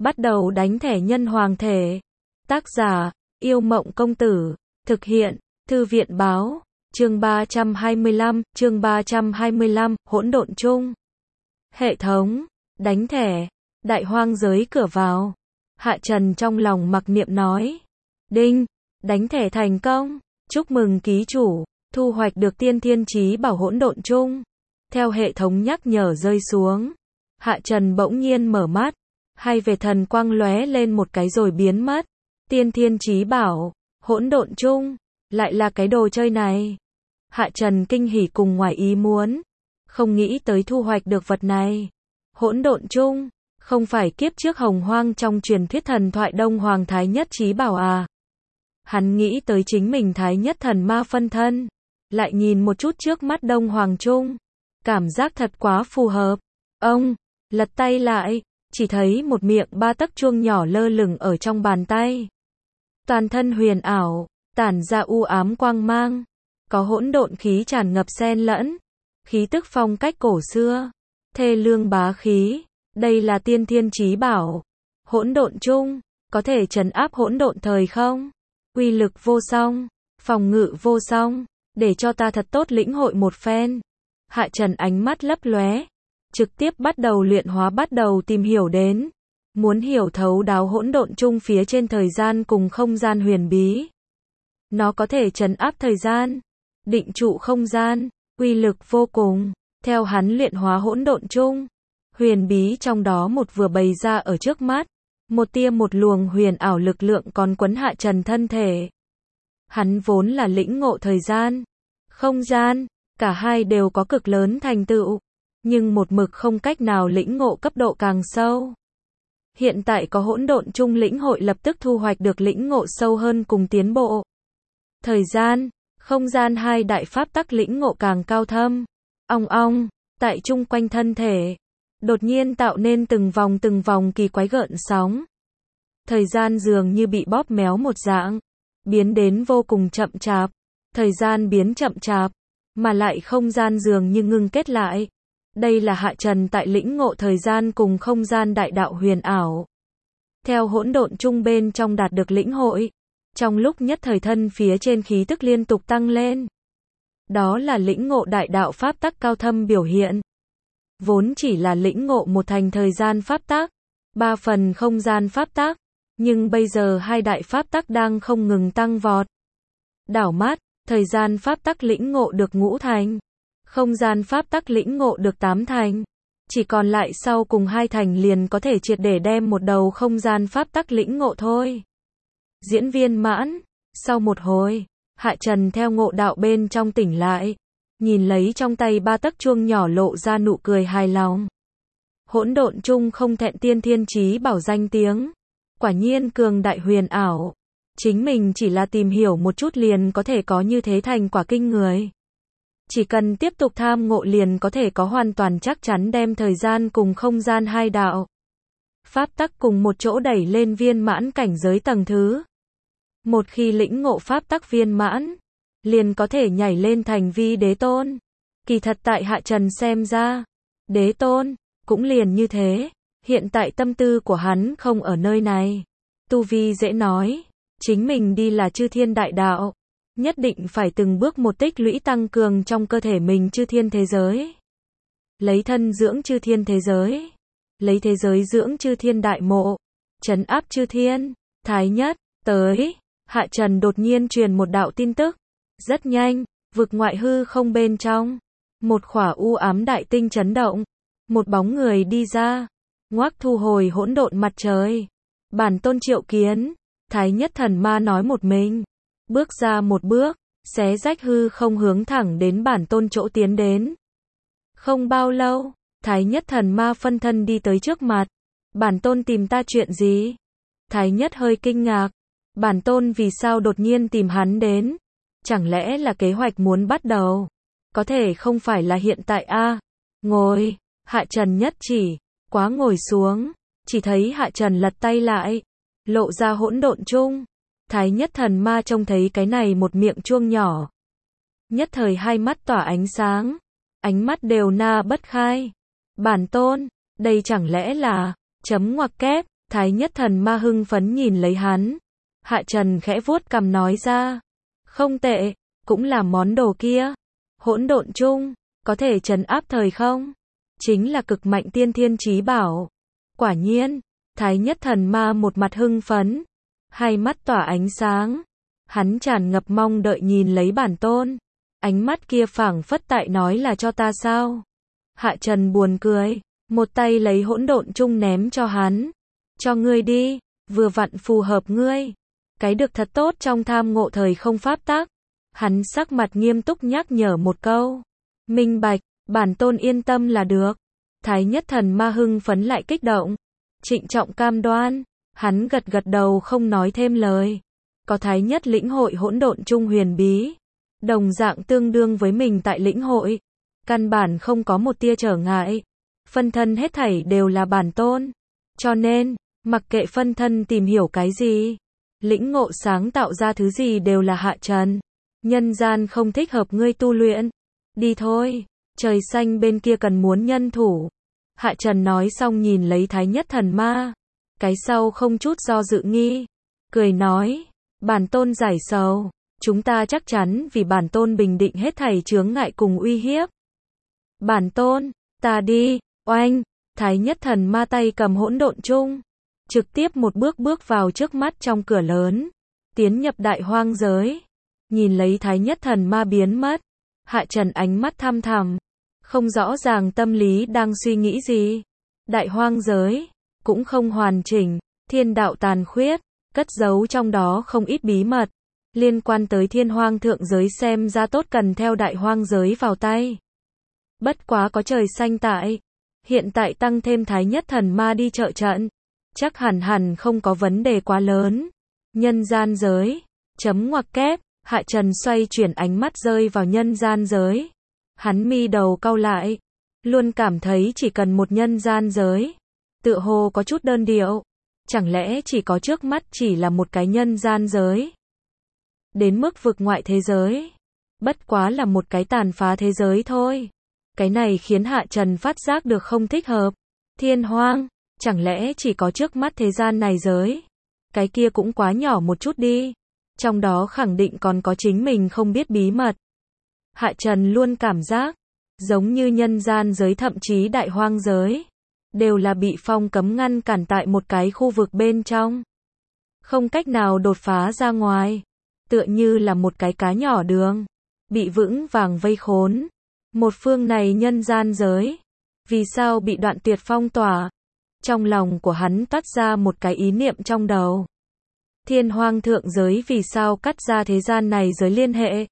Bắt đầu đánh thẻ nhân hoàng thể. Tác giả, Yêu Mộng Công Tử. Thực hiện, Thư viện Báo. Chương 325, hỗn độn chung. Hệ thống, đánh thẻ, đại hoang giới cửa vào. Hạ Trần trong lòng mặc niệm nói. Đinh, đánh thẻ thành công. Chúc mừng ký chủ, thu hoạch được tiên thiên chí bảo hỗn độn chung. Theo hệ thống nhắc nhở rơi xuống, Hạ Trần bỗng nhiên mở mắt, hai vệt thần quang lóe lên một cái rồi biến mất. Tiên thiên chí bảo, hỗn độn chung, lại là cái đồ chơi này. Hạ Trần kinh hỉ cùng ngoài ý muốn, không nghĩ tới thu hoạch được vật này. Hỗn độn chung, không phải kiếp trước hồng hoang trong truyền thuyết thần thoại Đông Hoàng Thái Nhất chí bảo à? Hắn nghĩ tới chính mình Thái Nhất thần ma phân thân, lại nhìn một chút trước mắt Đông Hoàng chung, cảm giác thật quá phù hợp. Ông lật tay lại, chỉ thấy một miệng 3 tấc chuông nhỏ lơ lửng ở trong bàn tay. Toàn thân huyền ảo, tản ra u ám quang mang, có hỗn độn khí tràn ngập xen lẫn, khí tức phong cách cổ xưa, thê lương bá khí. Đây là tiên thiên chí bảo, hỗn độn chung, có thể trấn áp hỗn độn thời không? Uy lực vô song, phòng ngự vô song, để cho ta thật tốt lĩnh hội một phen. Hạ Trần ánh mắt lấp lóe, trực tiếp bắt đầu luyện hóa, bắt đầu tìm hiểu đến, muốn hiểu thấu đáo hỗn độn chung phía trên thời gian cùng không gian huyền bí. Nó có thể trấn áp thời gian, định trụ không gian, uy lực vô cùng. Theo hắn luyện hóa hỗn độn chung, huyền bí trong đó một vừa bày ra ở trước mắt, một tia một luồng huyền ảo lực lượng còn quấn Hạ Trần thân thể. Hắn vốn là lĩnh ngộ thời gian, không gian, cả hai đều có cực lớn thành tựu, nhưng một mực không cách nào lĩnh ngộ cấp độ càng sâu. Hiện tại có hỗn độn chung lĩnh hội, lập tức thu hoạch được lĩnh ngộ sâu hơn cùng tiến bộ. Thời gian, không gian hai đại pháp tắc lĩnh ngộ càng cao thâm. Ong ong, tại chung quanh thân thể, đột nhiên tạo nên từng vòng kỳ quái gợn sóng. Thời gian dường như bị bóp méo một dạng, biến đến vô cùng chậm chạp. Thời gian biến chậm chạp, mà lại không gian dường như ngưng kết lại. Đây là Hạ Trần tại lĩnh ngộ thời gian cùng không gian đại đạo huyền ảo. Theo hỗn độn chung bên trong đạt được lĩnh hội, trong lúc nhất thời thân phía trên khí tức liên tục tăng lên. Đó là lĩnh ngộ đại đạo pháp tắc cao thâm biểu hiện. Vốn chỉ là lĩnh ngộ một thành thời gian pháp tắc, 3 phần không gian pháp tắc, nhưng bây giờ hai đại pháp tắc đang không ngừng tăng vọt. Đảo mắt, thời gian pháp tắc lĩnh ngộ được 5 thành, không gian pháp tắc lĩnh ngộ được 8 thành, chỉ còn lại sau cùng 2 thành liền có thể triệt để đem một đầu không gian pháp tắc lĩnh ngộ thôi. Diễn viên mãn, sau một hồi, Hạ Trần theo ngộ đạo bên trong tỉnh lại, nhìn lấy trong tay 3 tấc chuông nhỏ lộ ra nụ cười hài lòng. Hỗn độn chung không thẹn tiên thiên chí bảo danh tiếng, quả nhiên cường đại huyền ảo. Chính mình chỉ là tìm hiểu một chút liền có thể có như thế thành quả kinh người. Chỉ cần tiếp tục tham ngộ liền có thể có hoàn toàn chắc chắn đem thời gian cùng không gian hai đạo pháp tắc cùng một chỗ đẩy lên viên mãn cảnh giới tầng thứ. Một khi lĩnh ngộ pháp tắc viên mãn, liền có thể nhảy lên thành vi đế tôn. Kỳ thật tại Hạ Trần xem ra, đế tôn cũng liền như thế. Hiện tại tâm tư của hắn không ở nơi này. Tu vi dễ nói, chính mình đi là chư thiên đại đạo, nhất định phải từng bước một tích lũy tăng cường trong cơ thể mình chư thiên thế giới. Lấy thân dưỡng chư thiên thế giới, lấy thế giới dưỡng chư thiên đại mộ, trấn áp chư thiên. Thái Nhất tới. Hạ Trần đột nhiên truyền một đạo tin tức. Rất nhanh, vực ngoại hư không bên trong, một khỏa u ám đại tinh chấn động, một bóng người đi ra, ngoác thu hồi hỗn độn mặt trời. Bản tôn triệu kiến. Thái Nhất thần ma nói một mình, bước ra một bước, xé rách hư không hướng thẳng đến bản tôn chỗ tiến đến. Không bao lâu, Thái Nhất thần ma phân thân đi tới trước mặt. Bản tôn tìm ta chuyện gì? Thái Nhất hơi kinh ngạc. Bản tôn vì sao đột nhiên tìm hắn đến? Chẳng lẽ là kế hoạch muốn bắt đầu? Có thể không phải là hiện tại a? Ngồi. Hạ Trần nhất chỉ, quá ngồi xuống. Chỉ thấy Hạ Trần lật tay lại, lộ ra hỗn độn chung. Thái Nhất thần ma trông thấy cái này một miệng chuông nhỏ, nhất thời hai mắt tỏa ánh sáng, ánh mắt đều na bất khai. Bản tôn, đây chẳng lẽ là chấm ngoặc kép? Thái nhất thần ma hưng phấn nhìn lấy hắn. Hạ Trần khẽ vuốt cằm nói ra. Không tệ, cũng là món đồ kia. Hỗn độn chung, có thể trấn áp thời không? Chính là cực mạnh tiên thiên chí bảo. Quả nhiên, Thái nhất thần ma một mặt hưng phấn. Hai mắt tỏa ánh sáng. Hắn tràn ngập mong đợi nhìn lấy bản tôn. Ánh mắt kia phảng phất tại nói là cho ta sao? Hạ Trần buồn cười. Một tay lấy hỗn độn chung ném cho hắn. Cho ngươi đi, vừa vặn phù hợp ngươi. Cái được thật tốt trong tham ngộ thời không pháp tắc. Hắn sắc mặt nghiêm túc nhắc nhở một câu. Minh bạch, bản tôn yên tâm là được. Thái nhất thần ma hưng phấn lại kích động. Trịnh trọng cam đoan. Hắn gật gật đầu không nói thêm lời. Có thái nhất lĩnh hội hỗn độn chung huyền bí. Đồng dạng tương đương với mình tại lĩnh hội. Căn bản không có một tia trở ngại. Phân thân hết thảy đều là bản tôn. Cho nên, mặc kệ phân thân tìm hiểu cái gì, lĩnh ngộ sáng tạo ra thứ gì đều là Hạ Trần. Nhân gian không thích hợp ngươi tu luyện. Đi thôi, trời xanh bên kia cần muốn nhân thủ. Hạ Trần nói xong nhìn lấy thái nhất thần ma. Cái sau không chút do dự nghi. Cười nói, bản tôn giải sầu. Chúng ta chắc chắn vì bản tôn bình định hết thảy chướng ngại cùng uy hiếp. Bản tôn, ta đi, oanh, thái nhất thần ma tay cầm hỗn độn chung. Trực tiếp một bước bước vào trước mắt trong cửa lớn. Tiến nhập đại hoang giới. Nhìn lấy thái nhất thần ma biến mất. Hạ Trần ánh mắt thăm thẳm. Không rõ ràng tâm lý đang suy nghĩ gì. Đại hoang giới. Cũng không hoàn chỉnh. Thiên đạo tàn khuyết. Cất giấu trong đó không ít bí mật. Liên quan tới thiên hoang thượng giới xem ra tốt cần theo đại hoang giới vào tay. Bất quá có trời xanh tại. Hiện tại tăng thêm thái nhất thần ma đi trợ trận. Chắc hẳn không có vấn đề quá lớn. Nhân gian giới. Chấm ngoặc kép. Hạ Trần xoay chuyển ánh mắt rơi vào nhân gian giới. Hắn mi đầu cau lại. Luôn cảm thấy chỉ cần một nhân gian giới. Tựa hồ có chút đơn điệu. Chẳng lẽ chỉ có trước mắt chỉ là một cái nhân gian giới. Đến mức vực ngoại thế giới. Bất quá là một cái tàn phá thế giới thôi. Cái này khiến Hạ Trần phát giác được không thích hợp. Thiên hoang. Chẳng lẽ chỉ có trước mắt thế gian này giới. Cái kia cũng quá nhỏ một chút đi. Trong đó khẳng định còn có chính mình không biết bí mật. Hạ Trần luôn cảm giác. Giống như nhân gian giới thậm chí đại hoang giới. Đều là bị phong cấm ngăn cản tại một cái khu vực bên trong. Không cách nào đột phá ra ngoài. Tựa như là một cái cá nhỏ đường. Bị vững vàng vây khốn. Một phương này nhân gian giới. Vì sao bị đoạn tuyệt phong tỏa? Trong lòng của hắn toát ra một cái ý niệm trong đầu. Thiên hoang thượng giới vì sao cắt ra thế gian này giới liên hệ?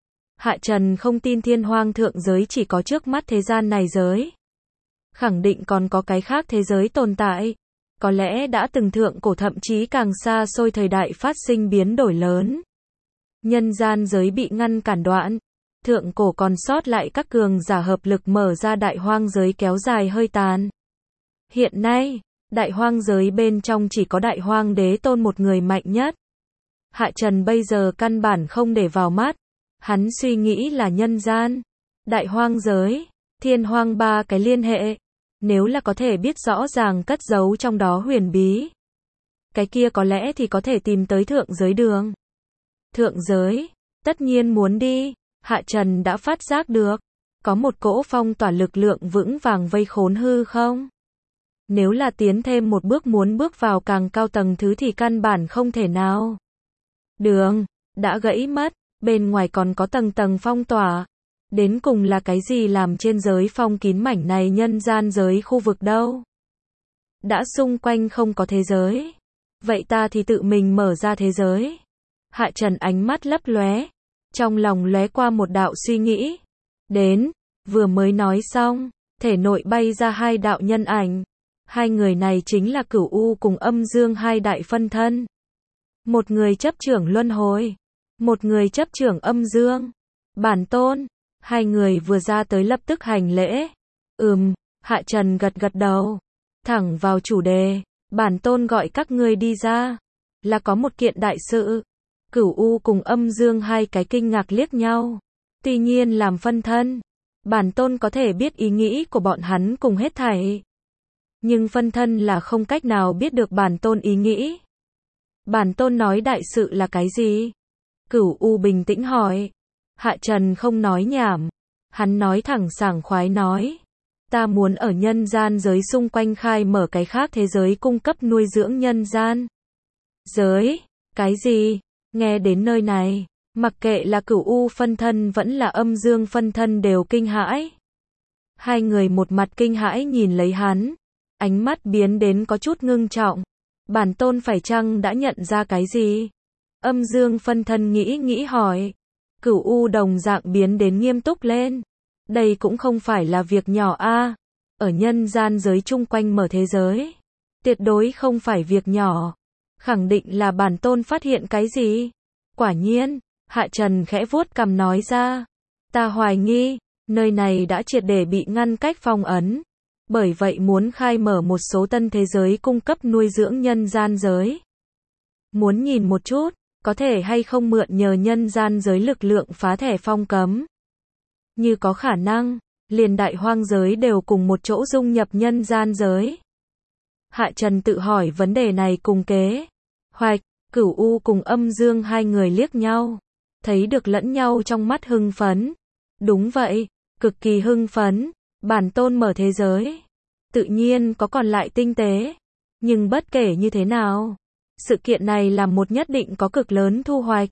Hạ Trần không tin thiên hoang thượng giới chỉ có trước mắt thế gian này giới. Khẳng định còn có cái khác thế giới tồn tại. Có lẽ đã từng thượng cổ thậm chí càng xa xôi thời đại phát sinh biến đổi lớn. Nhân gian giới bị ngăn cản đoạn. Thượng cổ còn sót lại các cường giả hợp lực mở ra đại hoang giới kéo dài hơi tàn. Hiện nay, đại hoang giới bên trong chỉ có đại hoang đế tôn một người mạnh nhất. Hạ Trần bây giờ căn bản không để vào mắt. Hắn suy nghĩ là nhân gian, đại hoang giới, thiên hoang ba cái liên hệ. Nếu là có thể biết rõ ràng cất giấu trong đó huyền bí. Cái kia có lẽ thì có thể tìm tới thượng giới đường. Thượng giới, tất nhiên muốn đi. Hạ Trần đã phát giác được. Có một cỗ phong tỏa lực lượng vững vàng vây khốn hư không? Nếu là tiến thêm một bước muốn bước vào càng cao tầng thứ thì căn bản không thể nào. Đường, đã gãy mất, bên ngoài còn có tầng tầng phong tỏa. Đến cùng là cái gì làm trên giới phong kín mảnh này nhân gian giới khu vực đâu? Đã xung quanh không có thế giới. Vậy ta thì tự mình mở ra thế giới. Hạ Trần ánh mắt lấp lóe. Trong lòng lóe qua một đạo suy nghĩ. Đến, vừa mới nói xong, thể nội bay ra hai đạo nhân ảnh. Hai người này chính là Cửu U cùng Âm Dương hai đại phân thân. Một người chấp trưởng luân hồi, một người chấp trưởng âm dương. Bản tôn, hai người vừa ra tới lập tức hành lễ. Hạ Trần gật gật đầu. Thẳng vào chủ đề, bản tôn gọi các ngươi đi ra. Là có một kiện đại sự. Cửu U cùng Âm Dương hai cái kinh ngạc liếc nhau. Tuy nhiên làm phân thân, bản tôn có thể biết ý nghĩ của bọn hắn cùng hết thảy. nhưng phân thân là không cách nào biết được bản tôn ý nghĩ. Bản tôn nói đại sự là cái gì? Cửu U bình tĩnh hỏi. Hạ Trần không nói nhảm. Hắn nói thẳng sảng khoái nói. Ta muốn ở nhân gian giới xung quanh khai mở cái khác thế giới cung cấp nuôi dưỡng nhân gian. Giới? Cái gì? Nghe đến nơi này, mặc kệ là Cửu U phân thân vẫn là Âm Dương phân thân đều kinh hãi. Hai người một mặt kinh hãi nhìn lấy hắn, ánh mắt biến đến có chút ngưng trọng. Bản tôn phải chăng đã nhận ra cái gì? Âm Dương phân thân nghĩ nghĩ hỏi. Cửu U đồng dạng biến đến nghiêm túc lên. Đây cũng không phải là việc nhỏ a. Ở nhân gian giới chung quanh mở thế giới, tuyệt đối không phải việc nhỏ. Khẳng định là bản tôn phát hiện cái gì? Quả nhiên, Hạ Trần khẽ vuốt cằm nói ra. Ta hoài nghi, nơi này đã triệt để bị ngăn cách phong ấn. Bởi vậy muốn khai mở một số tân thế giới cung cấp nuôi dưỡng nhân gian giới. Muốn nhìn một chút, có thể hay không mượn nhờ nhân gian giới lực lượng phá thẻ phong cấm. Như có khả năng, liền đại hoang giới đều cùng một chỗ dung nhập nhân gian giới. Hạ Trần tự hỏi vấn đề này cùng kế hoạch. Cửu U cùng Âm Dương hai người liếc nhau, thấy được lẫn nhau trong mắt hưng phấn. Đúng vậy, cực kỳ hưng phấn. Bản tôn mở thế giới, tự nhiên có còn lại tinh tế. Nhưng bất kể như thế nào, sự kiện này là một nhất định có cực lớn thu hoạch.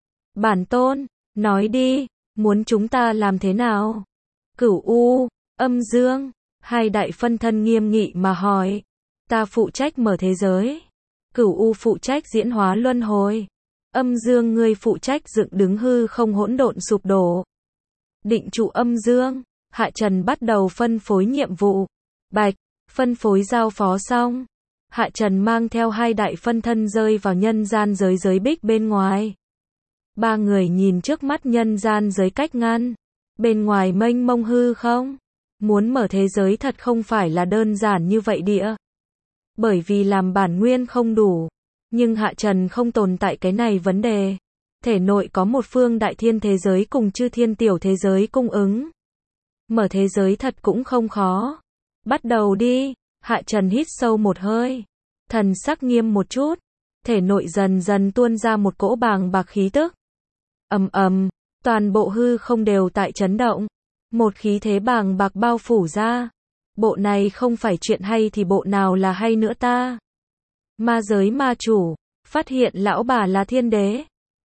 Bản tôn, nói đi, muốn chúng ta làm thế nào? Cửu U, Âm Dương, hai đại phân thân nghiêm nghị mà hỏi. Ta phụ trách mở thế giới. Cửu U phụ trách diễn hóa luân hồi. Âm Dương ngươi phụ trách dựng đứng hư không hỗn độn sụp đổ. Định trụ Âm Dương, Hạ Trần bắt đầu phân phối nhiệm vụ. Bạch, phân phối giao phó xong. Hạ Trần mang theo hai đại phân thân rơi vào nhân gian giới giới bích bên ngoài. Ba người nhìn trước mắt nhân gian giới cách ngăn. Bên ngoài mênh mông hư không. Muốn mở thế giới thật không phải là đơn giản như vậy địa. Bởi vì làm bản nguyên không đủ. Nhưng Hạ Trần không tồn tại cái này vấn đề. Thể nội có một phương đại thiên thế giới cùng chư thiên tiểu thế giới cung ứng. Mở thế giới thật cũng không khó. Bắt đầu đi. Hạ Trần hít sâu một hơi. Thần sắc nghiêm một chút. Thể nội dần dần tuôn ra một cỗ bàng bạc khí tức. Ầm ầm, toàn bộ hư không đều tại chấn động. Một khí thế bàng bạc bao phủ ra. Bộ này không phải chuyện hay thì bộ nào là hay nữa ta? Ma giới ma chủ, phát hiện lão bà là thiên đế.